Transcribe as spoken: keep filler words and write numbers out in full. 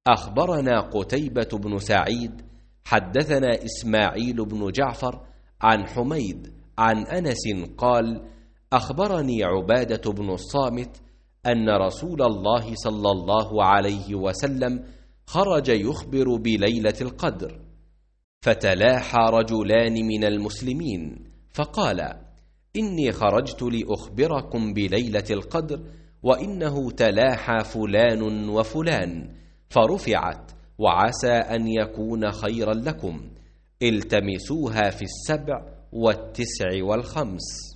أخبرنا قتيبة بن سعيد حدثنا إسماعيل بن جعفر عن حميد عن أنس قال: أخبرني عبادة بن الصامت أن رسول الله صلى الله عليه وسلم خرج يخبر بليلة القدر، فتلاحى رجلان من المسلمين فقال: إني خرجت لأخبركم بليلة القدر، وإنه تلاحى فلان وفلان، فرفعت وعسى أن يكون خيرا لكم، التمسوها في السبع والتسع والخمس.